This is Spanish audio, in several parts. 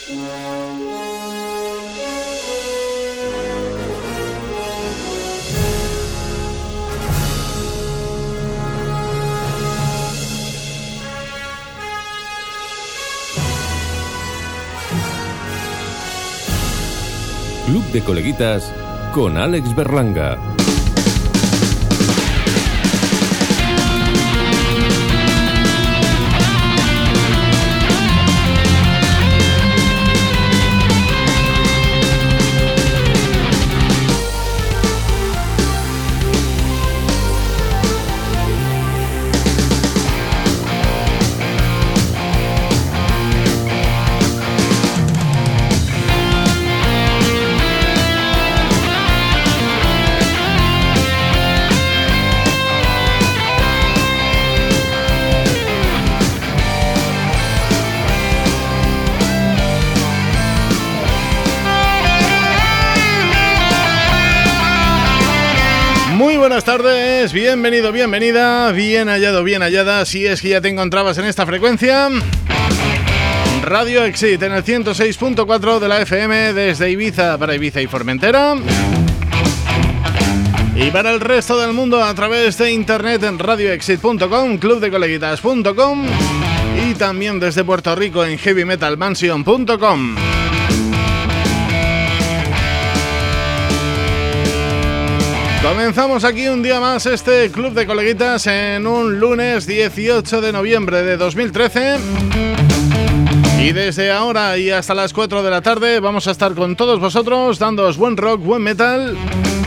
Club de Coleguitas con Alex Berlanga. Buenas tardes, bienvenido, bienvenida, bien hallado, bien hallada, si es que ya te encontrabas en esta frecuencia. Radio Exit en el 106.4 de la FM desde Ibiza para Ibiza y Formentera. Y para el resto del mundo a través de internet en radioexit.com, clubdecoleguitas.com y también desde Puerto Rico en heavymetalmansion.com. Comenzamos aquí un día más este Club de Coleguitas en un lunes 18 de noviembre de 2013. Y desde ahora y hasta las 4 de la tarde vamos a estar con todos vosotros dándoos buen rock, buen metal.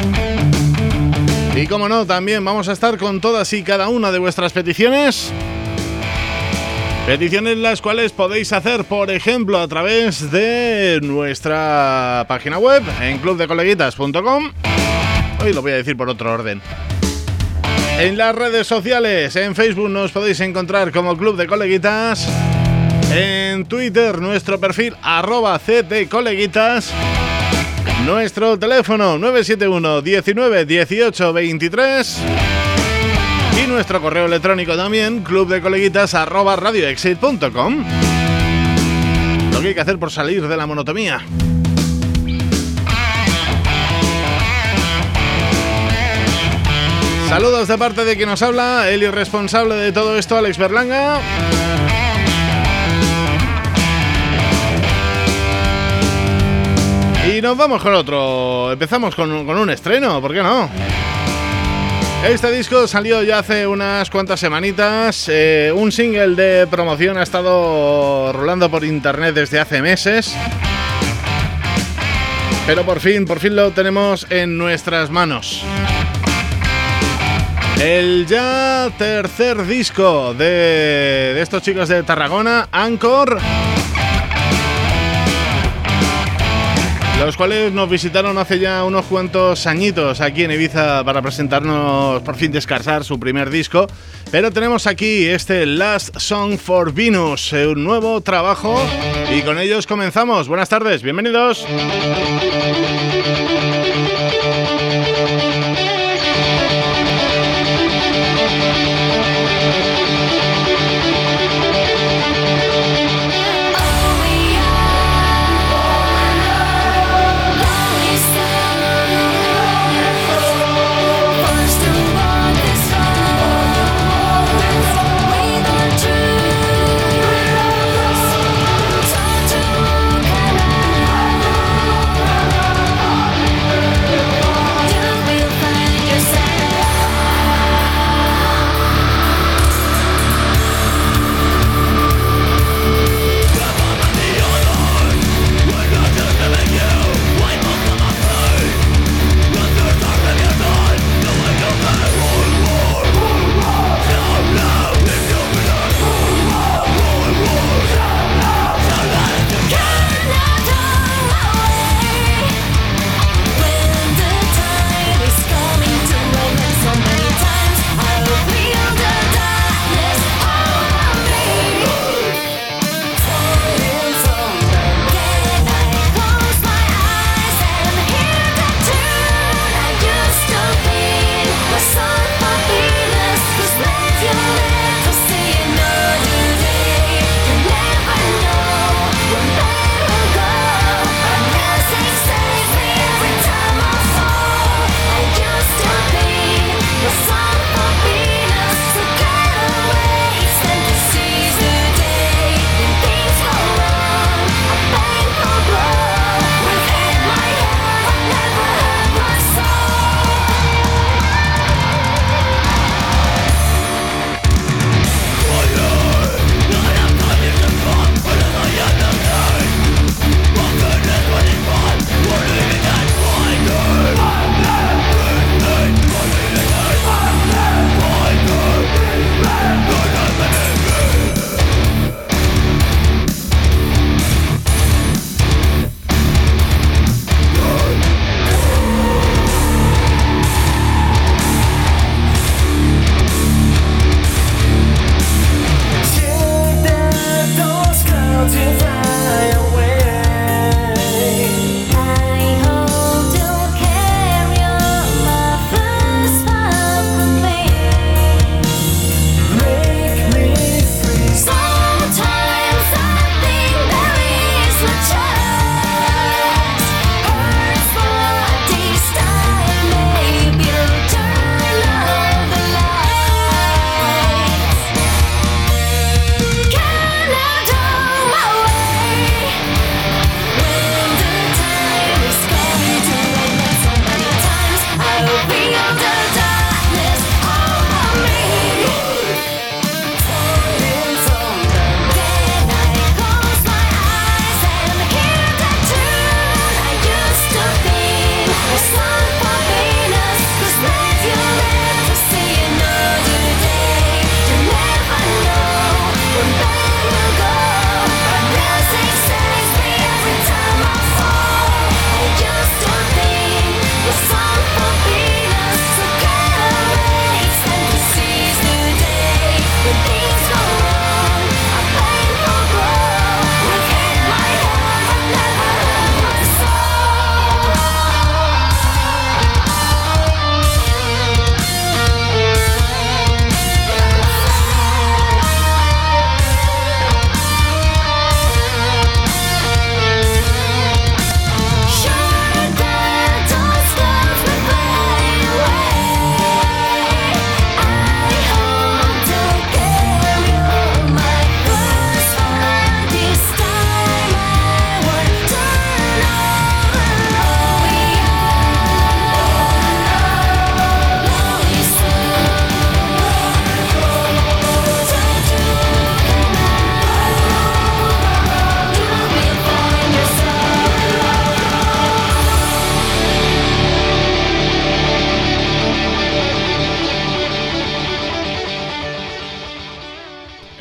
Y como no, también vamos a estar con todas y cada una de vuestras peticiones. Peticiones las cuales podéis hacer, por ejemplo, a través de nuestra página web en clubdecoleguitas.com. Hoy lo voy a decir por otro orden. En las redes sociales, en Facebook nos podéis encontrar como Club de Coleguitas. En Twitter, nuestro perfil @ctcoleguitas. Nuestro teléfono 971 19 18 23. Y nuestro correo electrónico también, clubdecoleguitas@radioexit.com. Lo que hay que hacer por salir de la monotonía. Saludos de parte de quien nos habla, el irresponsable de todo esto, Alex Berlanga. Y nos vamos con otro. Empezamos con un estreno, ¿por qué no? Este disco salió ya hace unas cuantas semanitas. Un single de promoción ha estado rolando por internet desde hace meses. Pero por fin lo tenemos en nuestras manos. El ya tercer disco de estos chicos de Tarragona, Anchor, los cuales nos visitaron hace ya unos cuantos añitos aquí en Ibiza para presentarnos, por fin descansar su primer disco. Pero tenemos aquí este Last Song for Venus, un nuevo trabajo, y con ellos comenzamos. Buenas tardes, bienvenidos.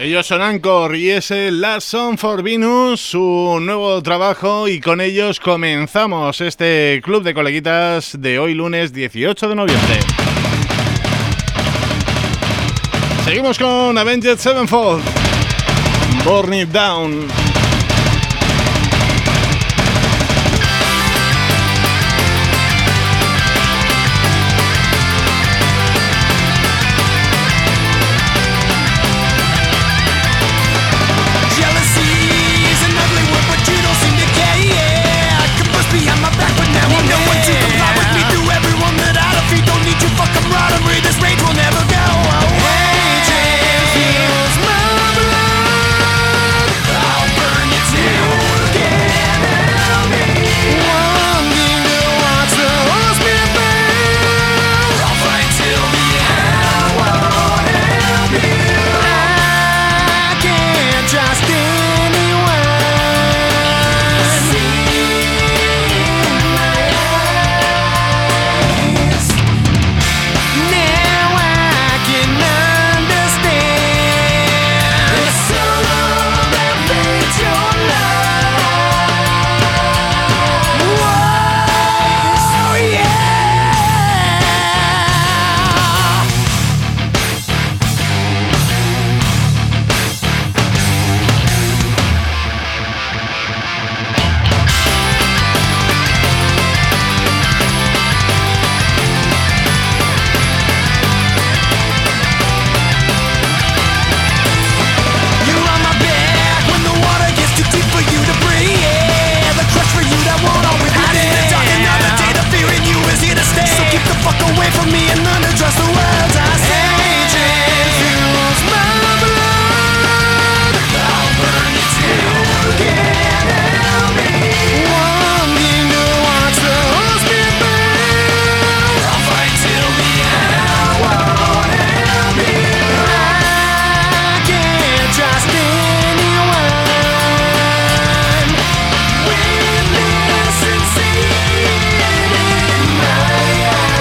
Ellos son Anchor y es el Last Song for Venus, su nuevo trabajo, y con ellos comenzamos este Club de Coleguitas de hoy lunes 18 de noviembre. Seguimos con Avenged Sevenfold, Burn It Down. Behind my back, but now I'm no one to comply with me. Through everyone that I defeat, don't need you, fuck, I'm right, I'm read, this rage will never go away. Hatred fuels my blood, I'll burn you down. Can't help me, wanting to watch the horse be burn. I'll fight till the end, I won't help you. I can't trust anyone. Away from me and none to trust the words I say. Hatred fuels my blood, I'll burn it down. Can't help me, wanting to watch the horse be burned. I'll fight till the end, I won't help you. I can't trust anyone. Witness and see it in my eyes.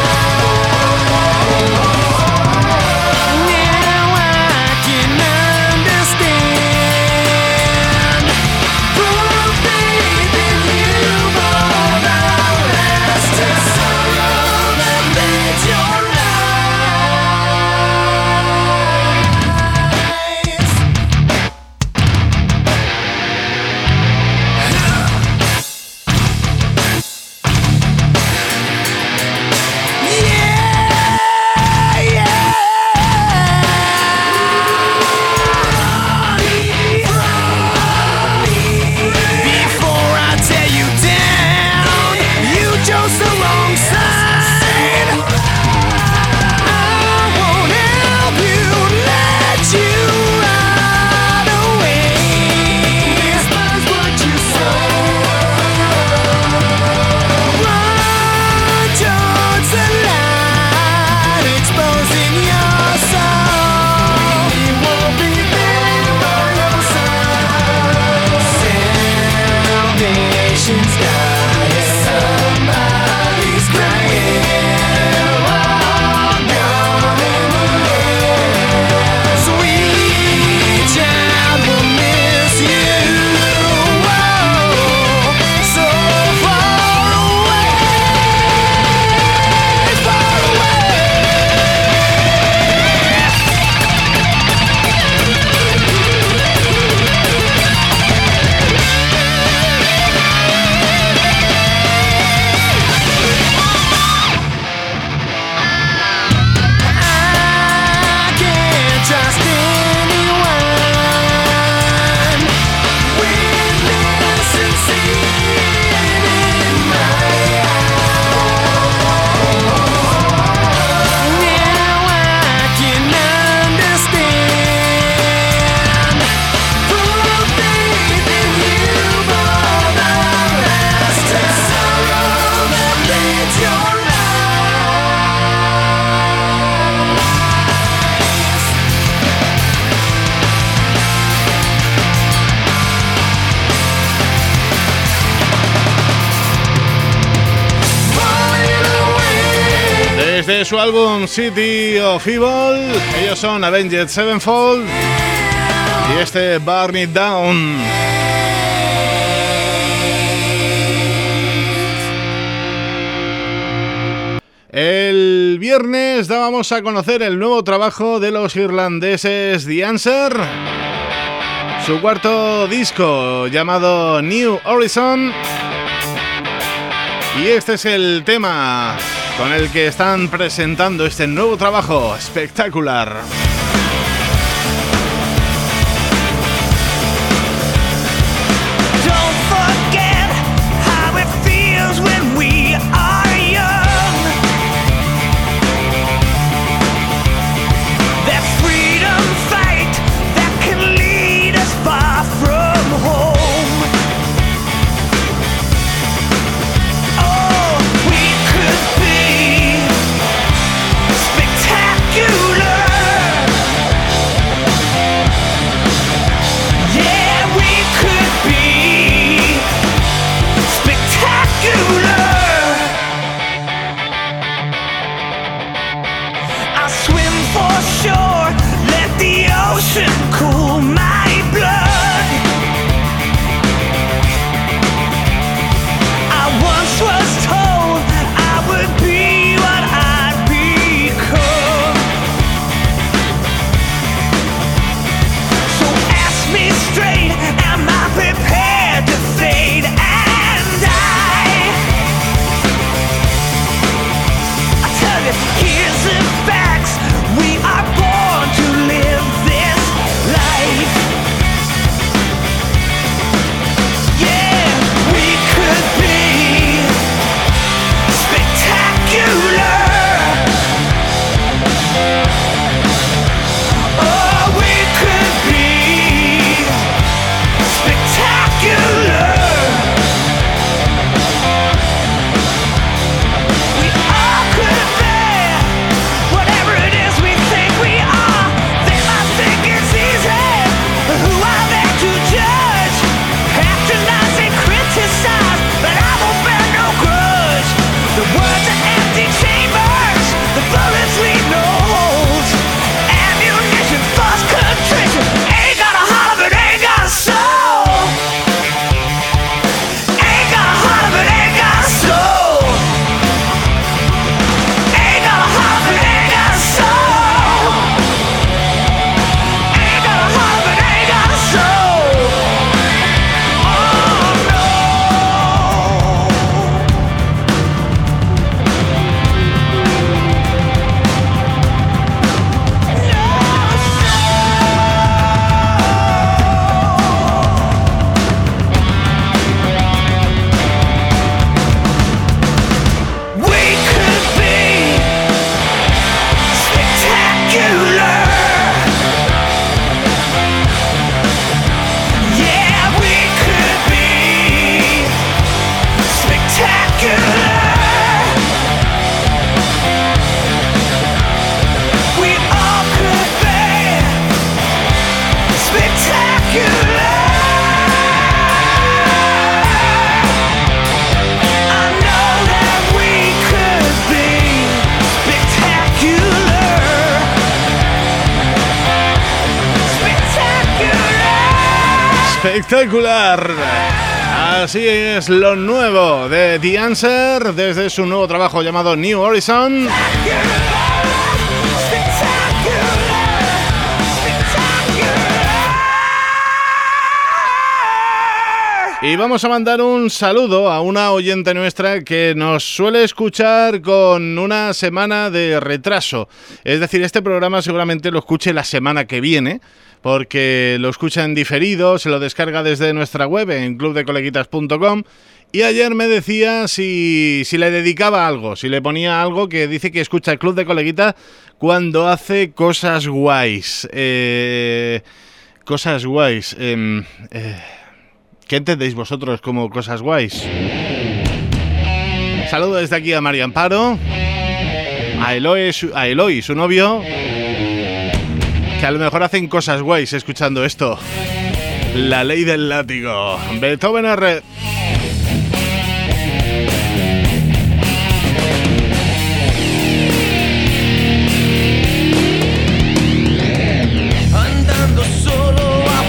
Desde su álbum City of Evil, ellos son Avenged Sevenfold Y este Burn It Down. El viernes dábamos a conocer el nuevo trabajo de los irlandeses The Answer, su cuarto disco llamado New Horizon, y este es el tema con el que están presentando este nuevo trabajo espectacular. Espectacular. Así es lo nuevo de The Answer desde su nuevo trabajo llamado New Horizon. Y vamos a mandar un saludo a una oyente nuestra que nos suele escuchar con una semana de retraso. Es decir, este programa seguramente lo escuche la semana que viene, porque lo escucha en diferido, se lo descarga desde nuestra web en clubdecoleguitas.com. Y ayer me decía si le dedicaba algo, si le ponía algo, que dice que escucha el Club de Coleguita cuando hace cosas guays. Cosas guays. ¿Qué entendéis vosotros como cosas guays? Saludo desde aquí a María Amparo, a Eloy, su novio, que a lo mejor hacen cosas guays escuchando esto. La ley del látigo. Beethoven R. Andando solo a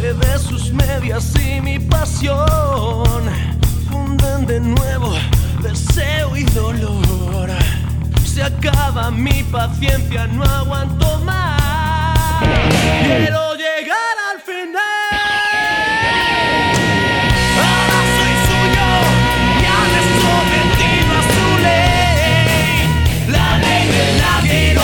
que de sus medias y mi pasión funden de nuevo deseo y dolor. Se acaba mi paciencia, no aguanto más. Quiero llegar al final. Ahora soy suyo, ya me he sometido a su ley, la ley del látigo.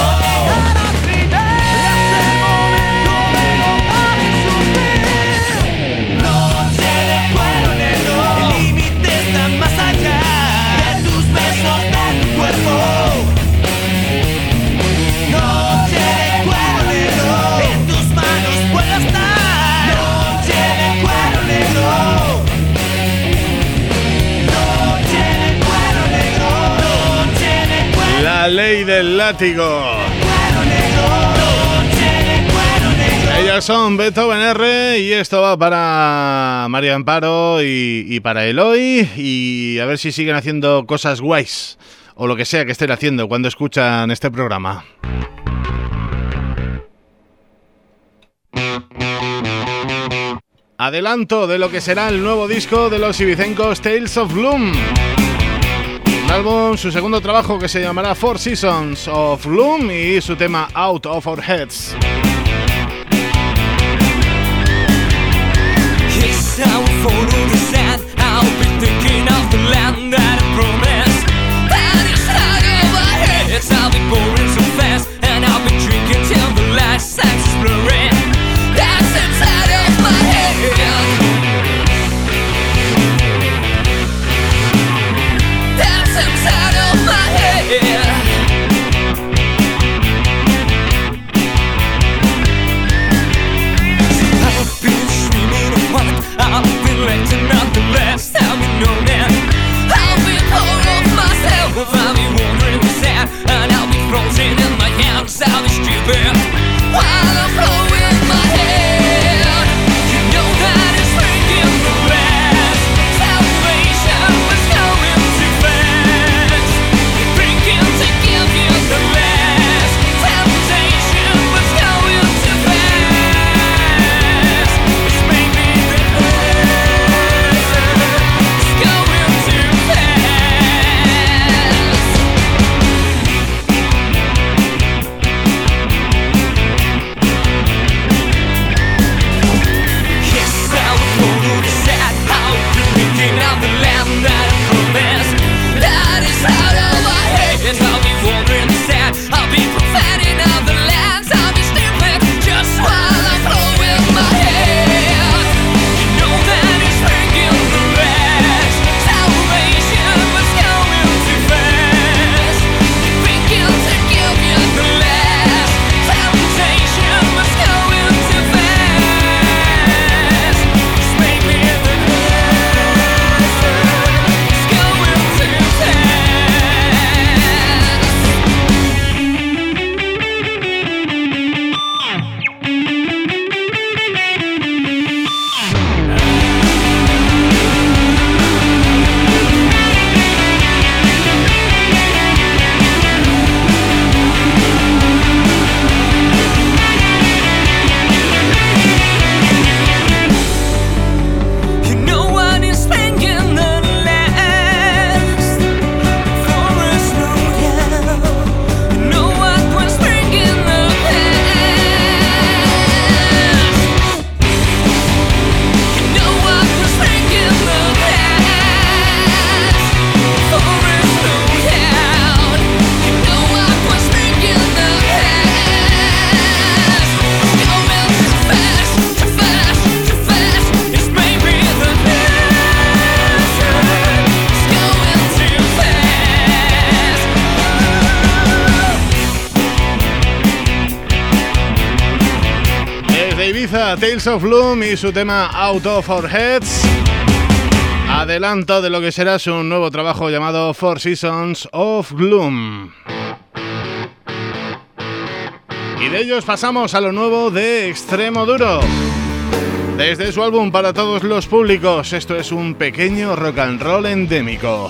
La ley del látigo. Ellos son Beethoven R y esto va para María Amparo y para Eloy, y a ver si siguen haciendo cosas guays o lo que sea que estén haciendo cuando escuchan este programa. Adelanto de lo que será el nuevo disco de los ibicencos Tales of Gloom. Un álbum, su segundo trabajo, que se llamará Four Seasons of Gloom, y su tema Out of Our Heads. Tales of Gloom y su tema Out of Our Heads. Adelanto de lo que será su nuevo trabajo llamado Four Seasons of Gloom. Y de ellos pasamos a lo nuevo de Extremo Duro. Desde su álbum para todos los públicos, esto es un pequeño rock and roll endémico.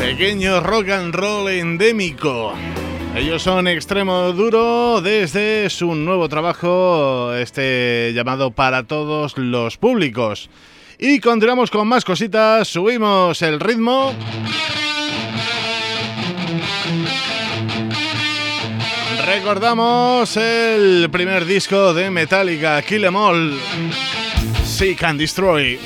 Pequeño rock and roll endémico. Ellos son Extremo Duro desde su nuevo trabajo, llamado Para Todos los Públicos. Y continuamos con más cositas, subimos el ritmo. Recordamos el primer disco de Metallica, Kill 'Em All, Seek and Destroy.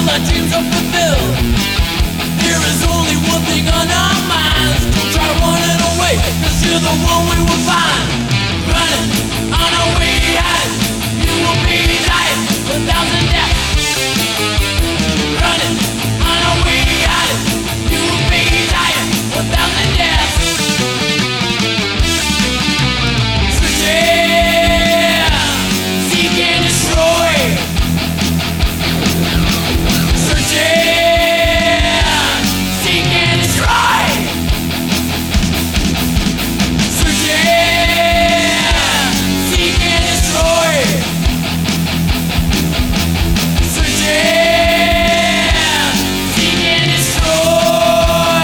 our dreams are fulfilled. There is only one thing on our minds. Don't try running away, 'cause you're the one we will find. Running on our way out, you will be dying 1,000 deaths. Running on our way out, you will be dying 1,000 deaths. Searching, seek and destroy. Searching, seek and destroy. Searching, seek and destroy. Searching, seek and destroy.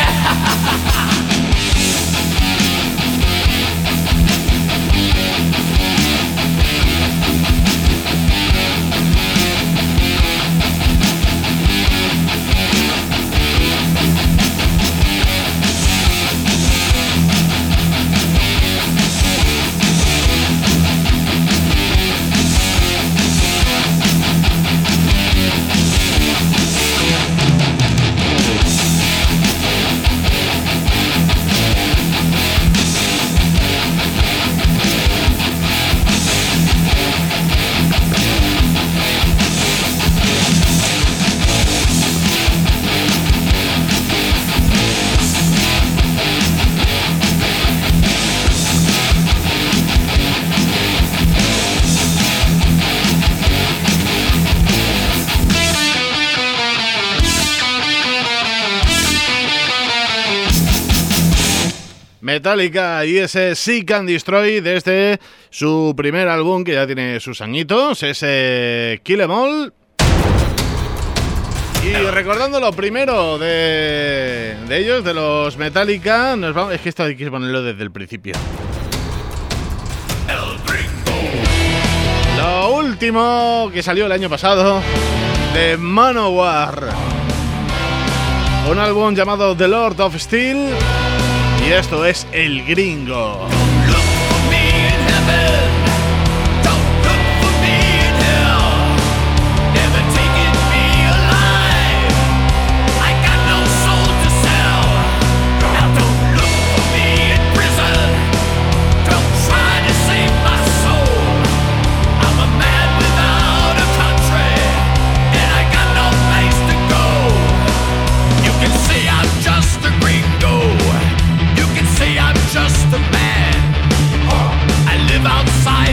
Metallica y ese Seek and Destroy desde su primer álbum, que ya tiene sus añitos, ese Kill 'Em All. Y recordando lo primero de ellos, de los Metallica, nos vamos, es que esto hay que ponerlo desde el principio. Lo último que salió el año pasado de Manowar, un álbum llamado The Lord of Steel. Y esto es El Gringo. Just a man. I live outside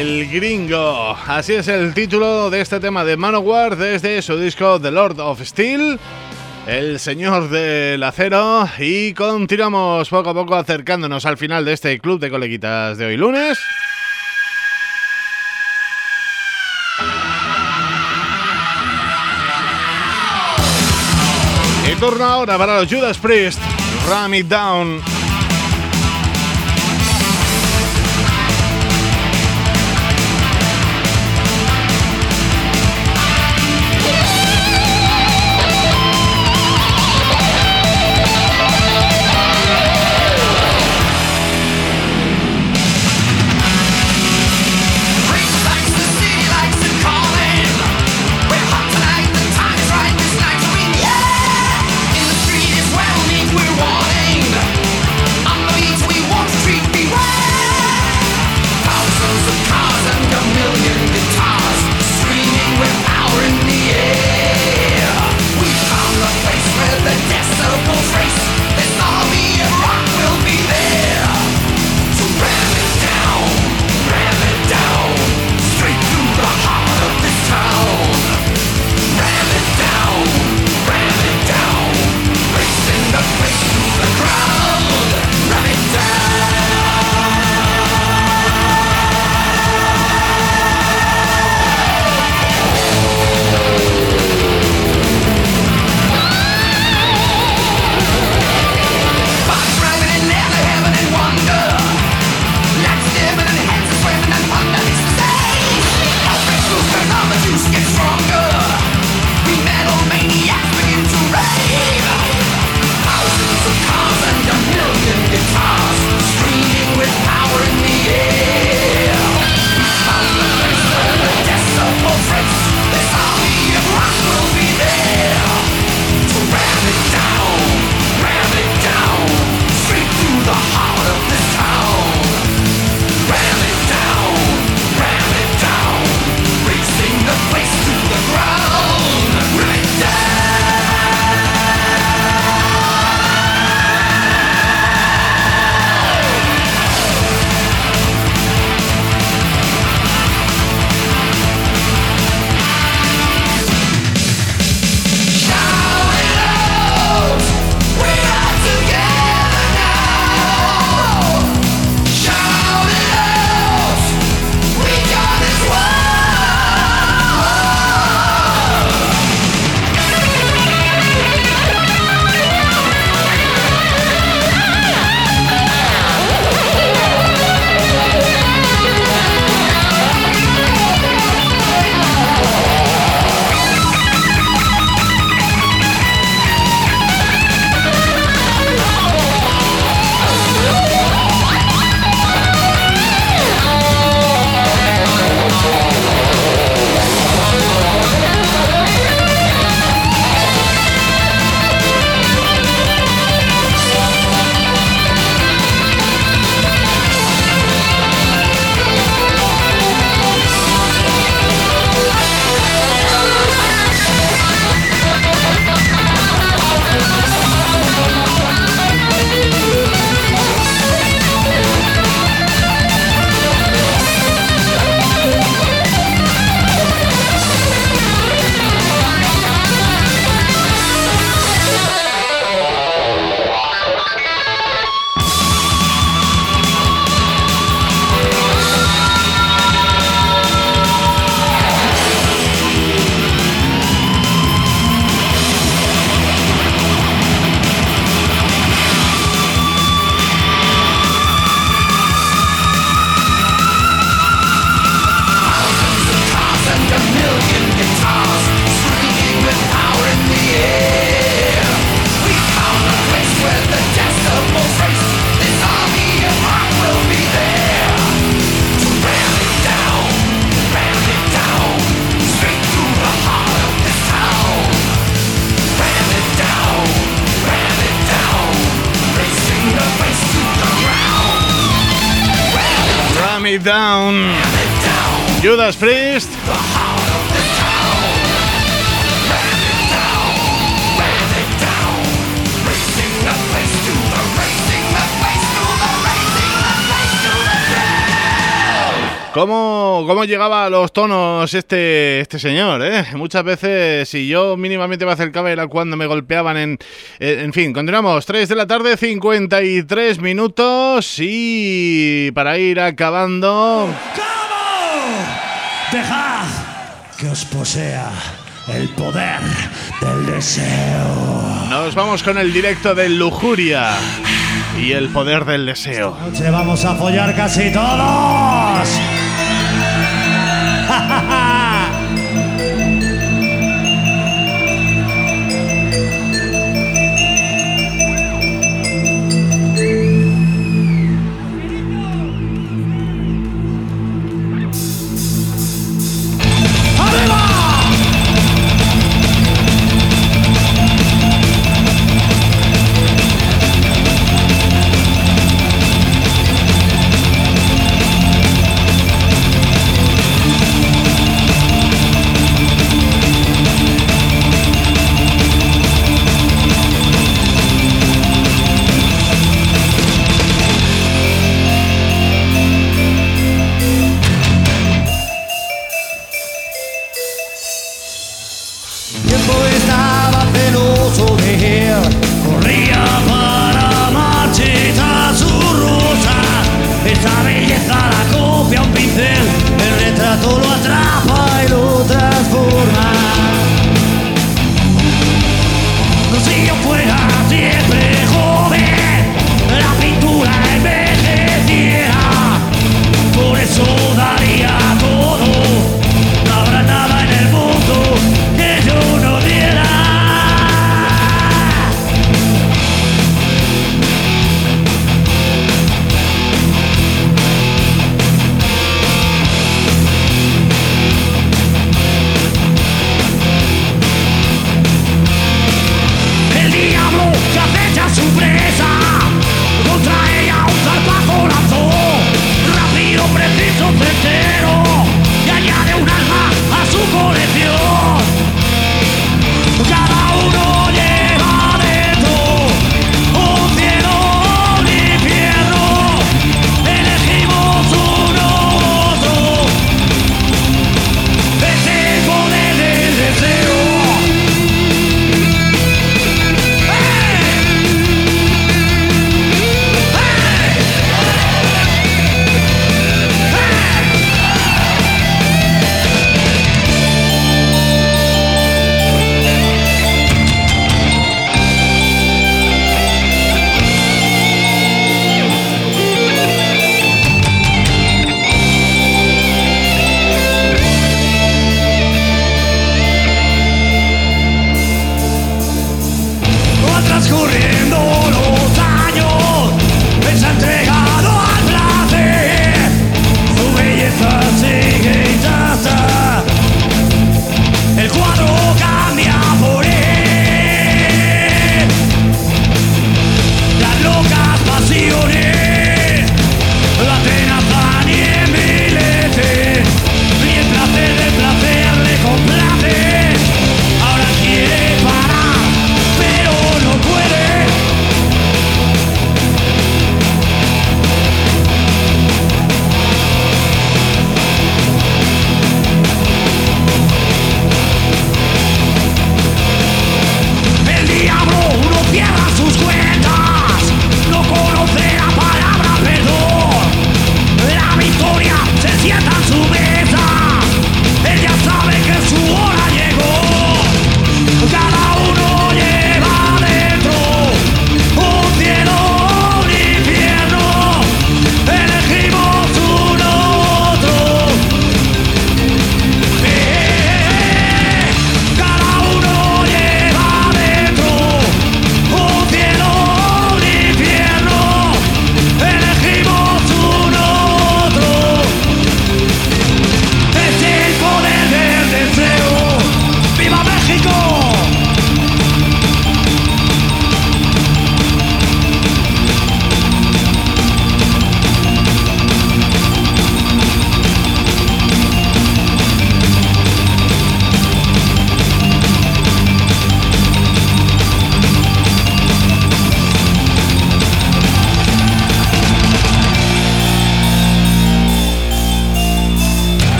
El Gringo. Así es el título de este tema de Manowar desde su disco The Lord of Steel, el señor del acero. Y continuamos poco a poco acercándonos al final de este Club de Coleguitas de hoy lunes. Y turno ahora para los Judas Priest, Ram It Down. It Down. Judas Priest. ¿Cómo llegaba a los tonos este señor, eh? Muchas veces, si yo mínimamente me acercaba, era cuando me golpeaban en fin, continuamos. 3 de la tarde, 53 minutos. Y para ir acabando... ¿Cómo? Dejad que os posea el poder del deseo. Nos vamos con el directo de Lujuria y el poder del deseo. Esta noche vamos a follar casi todos. ¡Ja, ja, ja!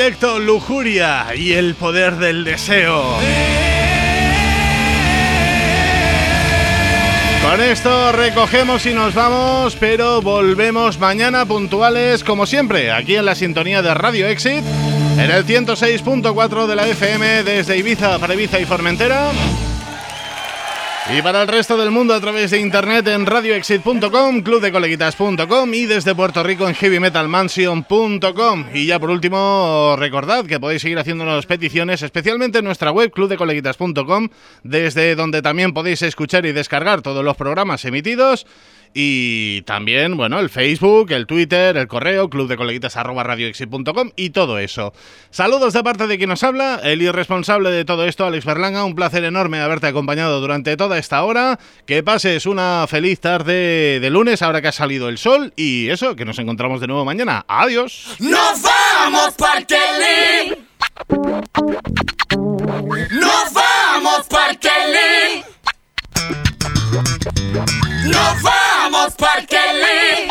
directo Lujuria y el poder del deseo. Con esto recogemos y nos vamos, pero volvemos mañana puntuales como siempre, aquí en la sintonía de Radio Exit, en el 106.4 de la FM desde Ibiza para Ibiza y Formentera. Y para el resto del mundo a través de internet en radioexit.com, clubdecoleguitas.com y desde Puerto Rico en heavymetalmansion.com. Y ya por último, recordad que podéis seguir haciéndonos peticiones, especialmente en nuestra web clubdecoleguitas.com, desde donde también podéis escuchar y descargar todos los programas emitidos. Y también, bueno, el Facebook, el Twitter, el correo, clubdecoleguitas@radioexit.com y todo eso. Saludos de parte de quien nos habla, el irresponsable de todo esto, Alex Berlanga. Un placer enorme haberte acompañado durante toda esta hora. Que pases una feliz tarde de lunes, ahora que ha salido el sol. Y eso, que nos encontramos de nuevo mañana. Adiós. ¡Nos vamos, Parkelly! ¡Nos vamos, Parkelly! ¡Nos vamos, Parkelly!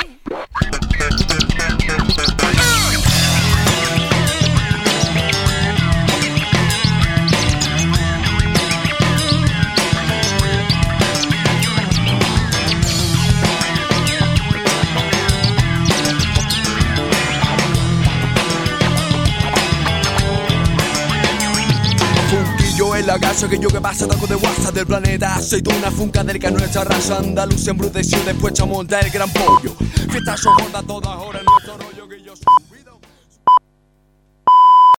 En la casa que yo que pasa taco de WhatsApp del planeta. Soy de una funca del que nuestra raza andaluz embruteció después a montar el gran pollo. Fiestas son gordas todas horas, nuestro rollo que yo soy.